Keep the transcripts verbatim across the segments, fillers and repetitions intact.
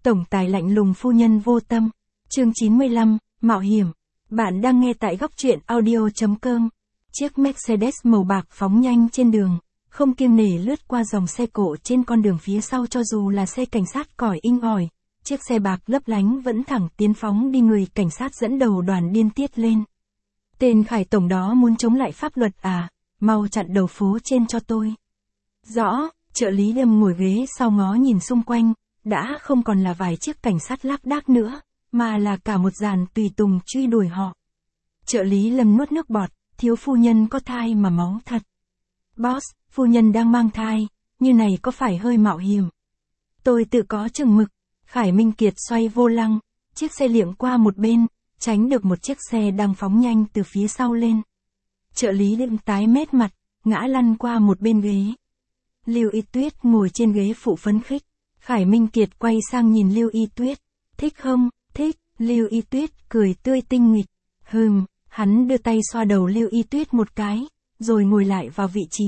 Tổng tài lạnh lùng phu nhân vô tâm. Chương chín mươi lăm, Mạo hiểm. Bạn đang nghe tại góc truyện audio chấm com. Chiếc Mercedes màu bạc phóng nhanh trên đường, không kiêng nể lướt qua dòng xe cộ trên con đường phía sau cho dù là xe cảnh sát còi inh ỏi. Chiếc xe bạc lấp lánh vẫn thẳng tiến phóng đi, người cảnh sát dẫn đầu đoàn điên tiết lên. Tên Khải tổng đó muốn chống lại pháp luật à, mau chặn đầu phố trên cho tôi. Rõ, trợ lý Lâm ngồi ghế sau ngó nhìn xung quanh, đã không còn là vài chiếc cảnh sát lác đác nữa, mà là cả một dàn tùy tùng truy đuổi họ. Trợ lý Lâm nuốt nước bọt, thiếu phu nhân có thai mà máu thật. Boss, phu nhân đang mang thai, như này có phải hơi mạo hiểm? Tôi tự có chừng mực. Khải Minh Kiệt xoay vô lăng, chiếc xe liệng qua một bên, tránh được một chiếc xe đang phóng nhanh từ phía sau lên. Trợ lý Lâm tái mét mặt, ngã lăn qua một bên ghế. Lưu Y Tuyết ngồi trên ghế phụ phấn khích. Khải Minh Kiệt quay sang nhìn Lưu Y Tuyết. Thích không? Thích. Lưu Y Tuyết cười tươi tinh nghịch. Hừm, hắn đưa tay xoa đầu Lưu Y Tuyết một cái, rồi ngồi lại vào vị trí.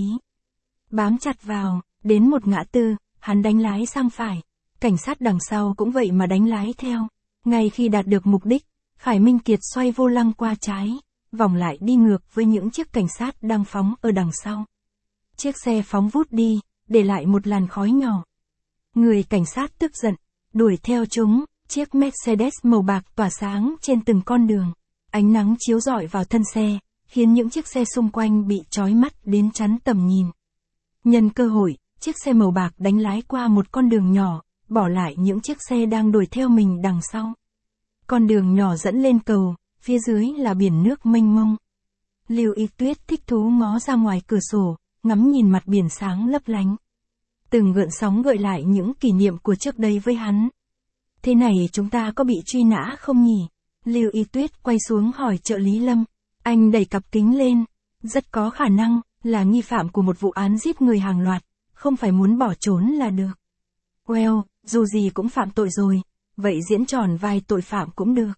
Bám chặt vào, đến một ngã tư, hắn đánh lái sang phải. Cảnh sát đằng sau cũng vậy mà đánh lái theo. Ngay khi đạt được mục đích, Khải Minh Kiệt xoay vô lăng qua trái, vòng lại đi ngược với những chiếc cảnh sát đang phóng ở đằng sau. Chiếc xe phóng vút đi, để lại một làn khói nhỏ. Người cảnh sát tức giận, đuổi theo chúng, chiếc Mercedes màu bạc tỏa sáng trên từng con đường. Ánh nắng chiếu rọi vào thân xe, khiến những chiếc xe xung quanh bị chói mắt đến chắn tầm nhìn. Nhân cơ hội, chiếc xe màu bạc đánh lái qua một con đường nhỏ, bỏ lại những chiếc xe đang đuổi theo mình đằng sau. Con đường nhỏ dẫn lên cầu, phía dưới là biển nước mênh mông. Lưu Y Tuyết thích thú ngó ra ngoài cửa sổ, ngắm nhìn mặt biển sáng lấp lánh. Từng gợn sóng gợi lại những kỷ niệm của trước đây với hắn. Thế này chúng ta có bị truy nã không nhỉ? Lưu Y Tuyết quay xuống hỏi trợ lý Lâm. Anh đẩy cặp kính lên. Rất có khả năng là nghi phạm của một vụ án giết người hàng loạt, không phải muốn bỏ trốn là được. Well, dù gì cũng phạm tội rồi, vậy diễn tròn vai tội phạm cũng được.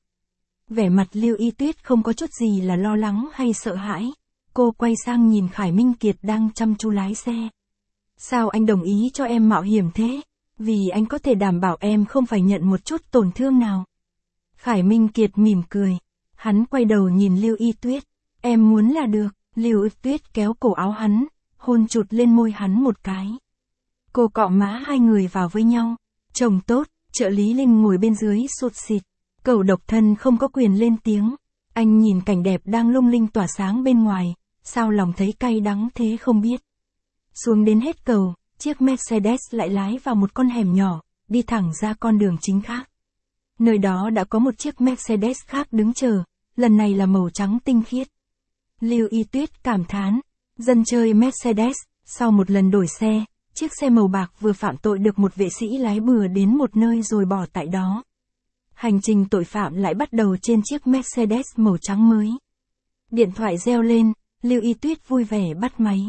Vẻ mặt Lưu Y Tuyết không có chút gì là lo lắng hay sợ hãi. Cô quay sang nhìn Khải Minh Kiệt đang chăm chú lái xe. Sao anh đồng ý cho em mạo hiểm thế? Vì anh có thể đảm bảo em không phải nhận một chút tổn thương nào. Khải Minh Kiệt mỉm cười. Hắn quay đầu nhìn Lưu Y Tuyết. Em muốn là được. Lưu Y Tuyết kéo cổ áo hắn, hôn chụt lên môi hắn một cái. Cô cọ má hai người vào với nhau. Chồng tốt, trợ lý Linh ngồi bên dưới sụt xịt. Cậu độc thân không có quyền lên tiếng. Anh nhìn cảnh đẹp đang lung linh tỏa sáng bên ngoài, sao lòng thấy cay đắng thế không biết. Xuống đến hết cầu, chiếc Mercedes lại lái vào một con hẻm nhỏ, đi thẳng ra con đường chính khác. Nơi đó đã có một chiếc Mercedes khác đứng chờ, lần này là màu trắng tinh khiết. Lưu Y Tuyết cảm thán, dân chơi Mercedes, sau một lần đổi xe, chiếc xe màu bạc vừa phạm tội được một vệ sĩ lái bừa đến một nơi rồi bỏ tại đó. Hành trình tội phạm lại bắt đầu trên chiếc Mercedes màu trắng mới. Điện thoại reo lên, Lưu Y Tuyết vui vẻ bắt máy.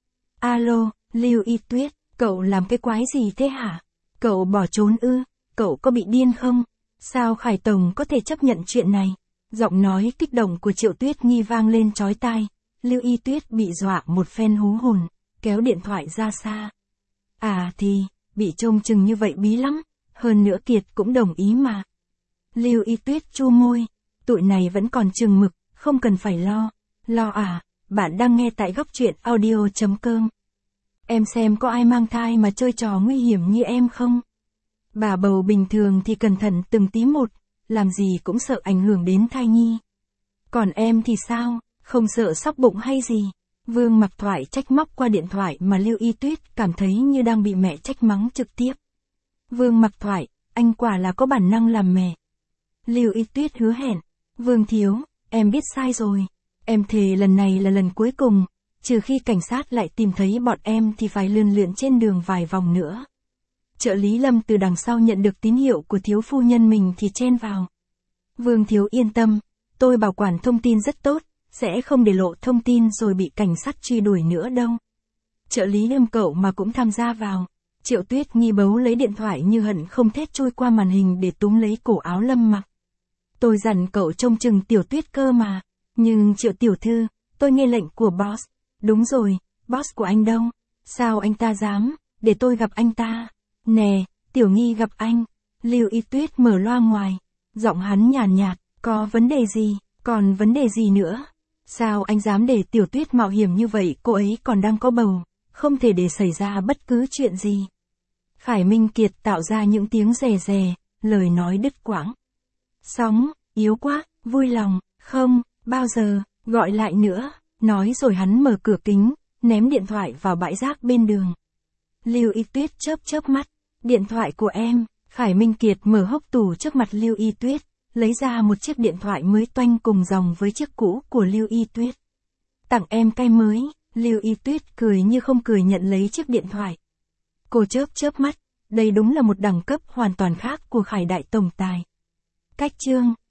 Alo, Lưu Y Tuyết, cậu làm cái quái gì thế hả? Cậu bỏ trốn ư? Cậu có bị điên không? Sao Khải Tổng có thể chấp nhận chuyện này? Giọng nói kích động của Triệu Tuyết Nghi vang lên chói tai. Lưu Y Tuyết bị dọa một phen hú hồn, kéo điện thoại ra xa. À thì, bị trông chừng như vậy bí lắm, hơn nữa Kiệt cũng đồng ý mà. Lưu Y Tuyết chu môi, tụi này vẫn còn chừng mực, không cần phải lo. Lo à, bạn đang nghe tại góc truyện audio chấm com. Em xem có ai mang thai mà chơi trò nguy hiểm như em không? Bà bầu bình thường thì cẩn thận từng tí một, làm gì cũng sợ ảnh hưởng đến thai nhi. Còn em thì sao, không sợ sóc bụng hay gì? Vương Mặc Thoại trách móc qua điện thoại mà Lưu Y Tuyết cảm thấy như đang bị mẹ trách mắng trực tiếp. Vương Mặc Thoại, anh quả là có bản năng làm mẹ. Lưu Y Tuyết hứa hẹn, Vương Thiếu, em biết sai rồi. Em thề lần này là lần cuối cùng, trừ khi cảnh sát lại tìm thấy bọn em thì phải lươn lượn trên đường vài vòng nữa. Trợ lý Lâm từ đằng sau nhận được tín hiệu của thiếu phu nhân mình thì chen vào. Vương Thiếu yên tâm, tôi bảo quản thông tin rất tốt, sẽ không để lộ thông tin rồi bị cảnh sát truy đuổi nữa đâu. Trợ lý Lâm cậu mà cũng tham gia vào. Triệu Tuyết Nghi bấu lấy điện thoại như hận không thét trôi qua màn hình để túm lấy cổ áo Lâm Mặc. Tôi dặn cậu trông chừng Tiểu Tuyết cơ mà. Nhưng Triệu tiểu thư, tôi nghe lệnh của boss. Đúng rồi, boss của anh đâu? Sao anh ta dám? Để tôi gặp anh ta. Nè, Tiểu Nghi gặp anh. Lưu Y Tuyết mở loa ngoài. Giọng hắn nhàn nhạt, có vấn đề gì, còn vấn đề gì nữa? Sao anh dám để Tiểu Tuyết mạo hiểm như vậy, cô ấy còn đang có bầu, không thể để xảy ra bất cứ chuyện gì. Khải Minh Kiệt tạo ra những tiếng rè rè, lời nói đứt quãng. Sóng, yếu quá, vui lòng, không, bao giờ, gọi lại nữa, nói rồi hắn mở cửa kính, ném điện thoại vào bãi rác bên đường. Lưu Y Tuyết chớp chớp mắt, điện thoại của em. Khải Minh Kiệt mở hốc tủ trước mặt Lưu Y Tuyết, lấy ra một chiếc điện thoại mới toanh cùng dòng với chiếc cũ của Lưu Y Tuyết. Tặng em cái mới. Lưu Y Tuyết cười như không cười nhận lấy chiếc điện thoại. Cô chớp chớp mắt, đây đúng là một đẳng cấp hoàn toàn khác của Khải đại tổng tài. Cách chương